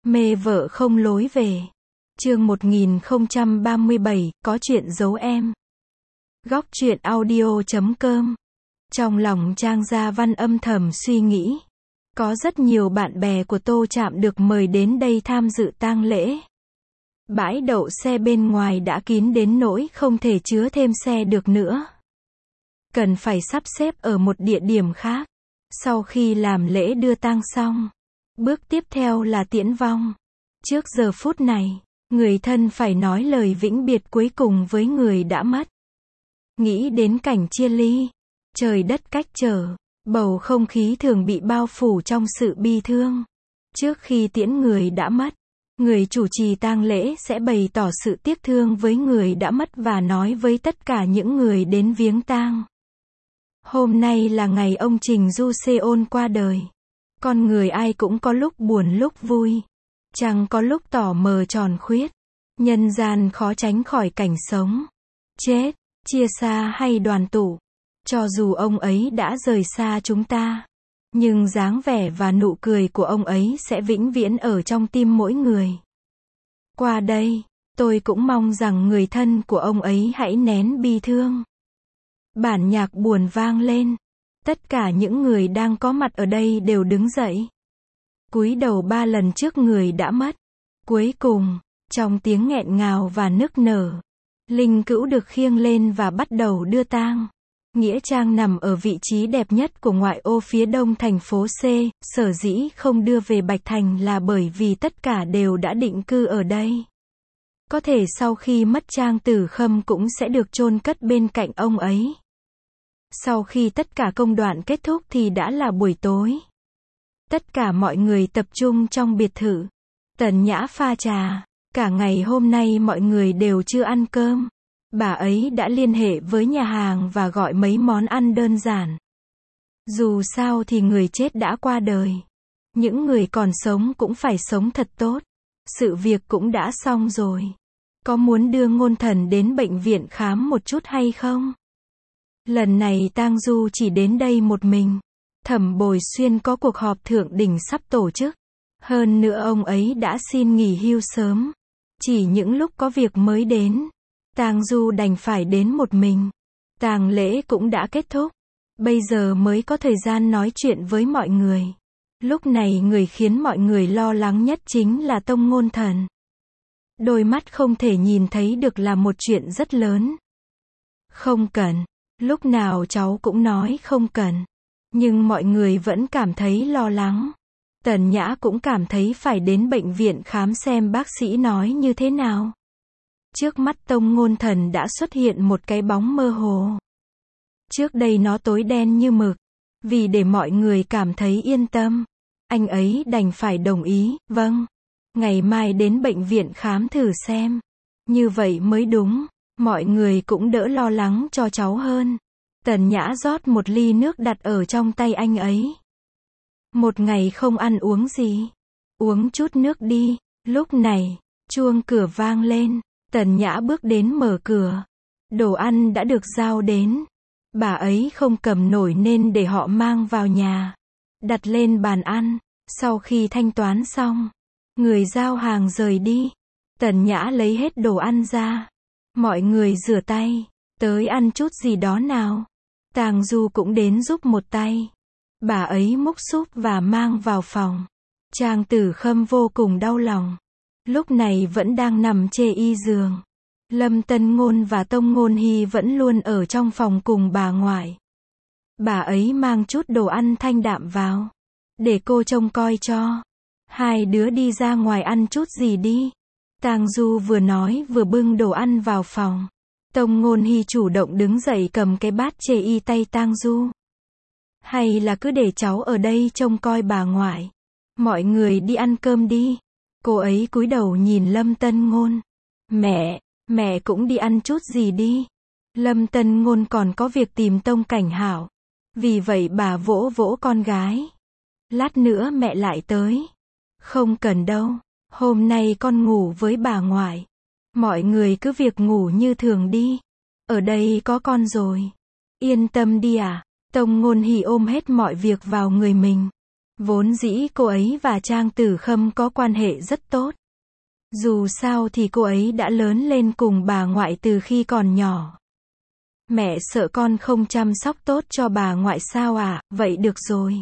Mê vợ không lối về. Chương 1037, có chuyện giấu em. Góc truyện audio.com. Trong lòng Trang Gia Văn âm thầm suy nghĩ. Có rất nhiều bạn bè của Tô Trạm được mời đến đây tham dự tang lễ. Bãi đậu xe bên ngoài đã kín đến nỗi không thể chứa thêm xe được nữa. Cần phải sắp xếp ở một địa điểm khác. Sau khi làm lễ đưa tang xong, bước tiếp theo là tiễn vong. Trước giờ phút này, người thân phải nói lời vĩnh biệt cuối cùng với người đã mất. Nghĩ đến cảnh chia ly, trời đất cách trở, bầu không khí thường bị bao phủ trong sự bi thương. Trước khi tiễn người đã mất, người chủ trì tang lễ sẽ bày tỏ sự tiếc thương với người đã mất và nói với tất cả những người đến viếng tang. Hôm nay là ngày ông Trình Du Seon qua đời. Con người ai cũng có lúc buồn lúc vui. Chẳng có lúc tỏ mờ tròn khuyết. Nhân gian khó tránh khỏi cảnh sống, chết, chia xa hay đoàn tụ. Cho dù ông ấy đã rời xa chúng ta, nhưng dáng vẻ và nụ cười của ông ấy sẽ vĩnh viễn ở trong tim mỗi người. Qua đây, tôi cũng mong rằng người thân của ông ấy hãy nén bi thương. Bản nhạc buồn vang lên. Tất cả những người đang có mặt ở đây đều đứng dậy. Cúi đầu 3 lần trước người đã mất. Cuối cùng, trong tiếng nghẹn ngào và nức nở, linh cữu được khiêng lên và bắt đầu đưa tang. Nghĩa trang nằm ở vị trí đẹp nhất của ngoại ô phía đông thành phố C. Sở dĩ không đưa về Bạch Thành là bởi vì tất cả đều đã định cư ở đây. Có thể sau khi mất Trang Tử Khâm cũng sẽ được chôn cất bên cạnh ông ấy. Sau khi tất cả công đoạn kết thúc thì đã là buổi tối. Tất cả mọi người tập trung trong biệt thự. Tần Nhã pha trà. Cả ngày hôm nay mọi người đều chưa ăn cơm. Bà ấy đã liên hệ với nhà hàng và gọi mấy món ăn đơn giản. Dù sao thì người chết đã qua đời. Những người còn sống cũng phải sống thật tốt. Sự việc cũng đã xong rồi. Có muốn đưa Ngôn Thần đến bệnh viện khám một chút hay không? Lần này tang du chỉ đến đây một mình. Thẩm Bồi Xuyên có cuộc họp thượng đỉnh sắp tổ chức. Hơn nữa ông ấy đã xin nghỉ hưu sớm. Chỉ những lúc có việc mới đến. Tang du đành phải đến một mình. Tang lễ cũng đã kết thúc. Bây giờ mới có thời gian nói chuyện với mọi người. Lúc này người khiến mọi người lo lắng nhất chính là Tông Ngôn Thần. Đôi mắt không thể nhìn thấy được là một chuyện rất lớn. Không cần. Lúc nào cháu cũng nói không cần. Nhưng mọi người vẫn cảm thấy lo lắng. Tần Nhã cũng cảm thấy phải đến bệnh viện khám xem bác sĩ nói như thế nào. Trước mắt Tông Ngôn Thần đã xuất hiện một cái bóng mơ hồ. Trước đây nó tối đen như mực. Vì để mọi người cảm thấy yên tâm, anh ấy đành phải đồng ý, vâng. Ngày mai đến bệnh viện khám thử xem. Như vậy mới đúng. Mọi người cũng đỡ lo lắng cho cháu hơn. Tần Nhã rót một ly nước đặt ở trong tay anh ấy. Một ngày không ăn uống gì. Uống chút nước đi. Lúc này, chuông cửa vang lên. Tần Nhã bước đến mở cửa. Đồ ăn đã được giao đến. Bà ấy không cầm nổi nên để họ mang vào nhà. Đặt lên bàn ăn. Sau khi thanh toán xong, người giao hàng rời đi. Tần Nhã lấy hết đồ ăn ra. Mọi người rửa tay. Tới ăn chút gì đó nào. Tang Du cũng đến giúp một tay. Bà ấy múc súp và mang vào phòng. Trang Tử Khâm vô cùng đau lòng. Lúc này vẫn đang nằm chê y giường. Lâm Tân Ngôn và Tông Ngôn Hy vẫn luôn ở trong phòng cùng bà ngoại. Bà ấy mang chút đồ ăn thanh đạm vào. Để cô trông coi cho. Hai đứa đi ra ngoài ăn chút gì đi. Tang Du vừa nói vừa bưng đồ ăn vào phòng. Tông Ngôn Hy chủ động đứng dậy cầm cái bát chê y tay Tang Du. Hay là cứ để cháu ở đây trông coi bà ngoại. Mọi người đi ăn cơm đi. Cô ấy cúi đầu nhìn Lâm Tân Ngôn. Mẹ cũng đi ăn chút gì đi. Lâm Tân Ngôn còn có việc tìm Tông Cảnh Hảo. Vì vậy bà vỗ vỗ con gái. Lát nữa mẹ lại tới. Không cần đâu. Hôm nay con ngủ với bà ngoại. Mọi người cứ việc ngủ như thường đi. Ở đây có con rồi. Yên tâm đi à. Tông Ngôn Hỷ ôm hết mọi việc vào người mình. Vốn dĩ cô ấy và Trang Tử Khâm có quan hệ rất tốt. Dù sao thì cô ấy đã lớn lên cùng bà ngoại từ khi còn nhỏ. Mẹ sợ con không chăm sóc tốt cho bà ngoại sao ạ, vậy được rồi.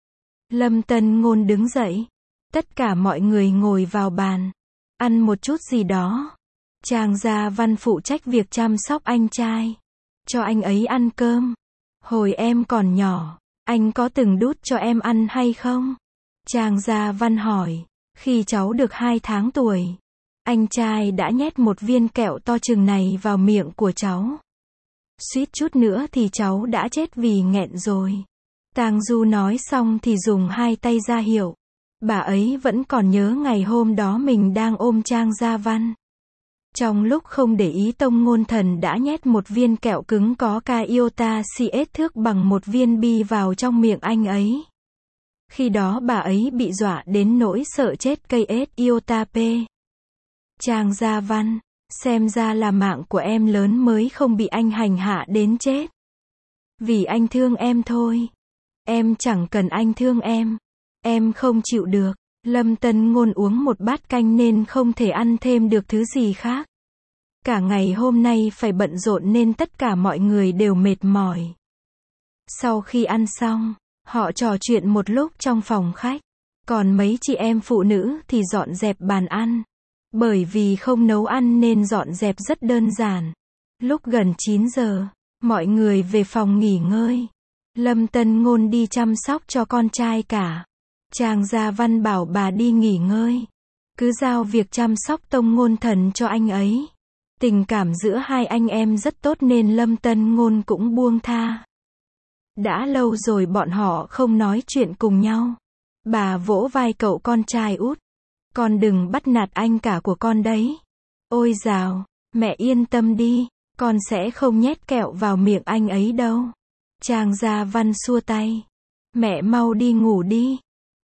Lâm Tân Ngôn đứng dậy. Tất cả mọi người ngồi vào bàn. Ăn một chút gì đó. Trang Gia Văn phụ trách việc chăm sóc anh trai. Cho anh ấy ăn cơm. Hồi em còn nhỏ, anh có từng đút cho em ăn hay không? Trang Gia Văn hỏi. Khi cháu được 2 tháng tuổi, anh trai đã nhét một viên kẹo to chừng này vào miệng của cháu. Suýt chút nữa thì cháu đã chết vì nghẹn rồi. Tang Du nói xong thì dùng 2 tay ra hiệu. Bà ấy vẫn còn nhớ ngày hôm đó mình đang ôm Trang Gia Văn. Trong lúc không để ý, Tông Ngôn Thần đã nhét một viên kẹo cứng có ca iota CS thước bằng một viên bi vào trong miệng anh ấy. Khi đó bà ấy bị dọa đến nỗi sợ chết cây S iota P. Trang Gia Văn, xem ra là mạng của em lớn mới không bị anh hành hạ đến chết. Vì anh thương em thôi. Em chẳng cần anh thương em. Em không chịu được. Lâm Tân Ngôn uống một bát canh nên không thể ăn thêm được thứ gì khác. Cả ngày hôm nay phải bận rộn nên tất cả mọi người đều mệt mỏi. Sau khi ăn xong, họ trò chuyện một lúc trong phòng khách. Còn mấy chị em phụ nữ thì dọn dẹp bàn ăn. Bởi vì không nấu ăn nên dọn dẹp rất đơn giản. Lúc gần 9 giờ, mọi người về phòng nghỉ ngơi. Lâm Tân Ngôn đi chăm sóc cho con trai cả. Trang Gia Văn bảo bà đi nghỉ ngơi. Cứ giao việc chăm sóc Tông Ngôn Thần cho anh ấy. Tình cảm giữa hai anh em rất tốt nên Lâm Tân Ngôn cũng buông tha. Đã lâu rồi bọn họ không nói chuyện cùng nhau. Bà vỗ vai cậu con trai út. Con đừng bắt nạt anh cả của con đấy. Ôi dào, mẹ yên tâm đi, con sẽ không nhét kẹo vào miệng anh ấy đâu. Trang Gia Văn xua tay. Mẹ mau đi ngủ đi.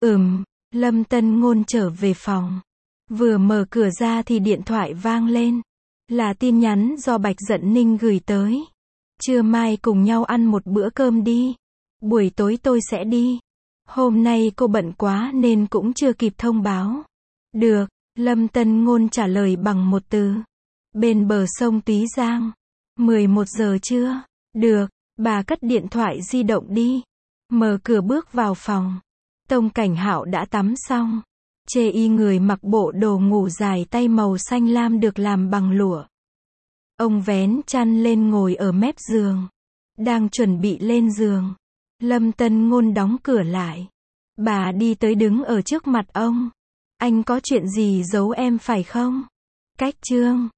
Lâm Tân Ngôn trở về phòng. Vừa mở cửa ra thì điện thoại vang lên. Là tin nhắn do Bạch Dận Ninh gửi tới. Trưa mai cùng nhau ăn một bữa cơm đi. Buổi tối tôi sẽ đi. Hôm nay cô bận quá nên cũng chưa kịp thông báo. Được, Lâm Tân Ngôn trả lời bằng một từ. Bên bờ sông Túy Giang. 11 giờ trưa. Được, bà cất điện thoại di động đi. Mở cửa bước vào phòng. Tông Cảnh Hạo đã tắm xong. Chê y người mặc bộ đồ ngủ dài tay màu xanh lam được làm bằng lụa. Ông vén chăn lên ngồi ở mép giường. Đang chuẩn bị lên giường. Lâm Tân Ngôn đóng cửa lại. Bà đi tới đứng ở trước mặt ông. Anh có chuyện gì giấu em phải không? Cách Trương.